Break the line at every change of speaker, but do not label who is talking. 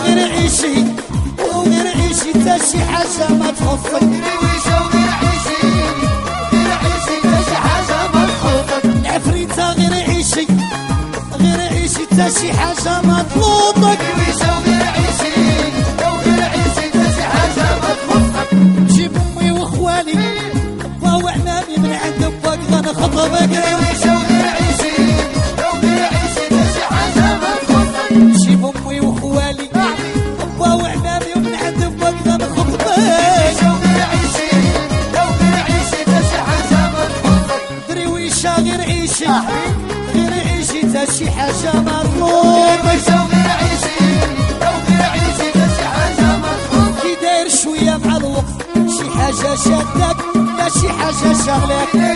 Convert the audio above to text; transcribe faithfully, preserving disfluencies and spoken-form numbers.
غير عيشي وغير عيشي تا شي حاجة ما تخصك
درويشة وغير عيشي غير عيشي تا شي حاجة ما تخصك
العفريتة غير عيشي غير عيشي تا شي حاجة ما تلوطك
درويشة وغير عيشي وغير عيشي تا شي حاجة ما تخصك
جيب امي واخوالي با وعمامي من عند باك غنخطبك
درويشة وغير عيشي وغير عيشي تا شي حاجة ما تخصك
جيب امي واخوالي با وعمامي من عند باك غنخطبك
درويشة وغير عيشي وغير عيشي تا شي حاجة ما تخصك
درويشة غير عيشي غير عيشي تا شي حاجة ما تلوطك
درويشة وغير عيشي وغير عيشي تا شي حاجة ما تخصك
كي داير شوية مع الوقت شي حاجة شادك لا شي حاجة شغلك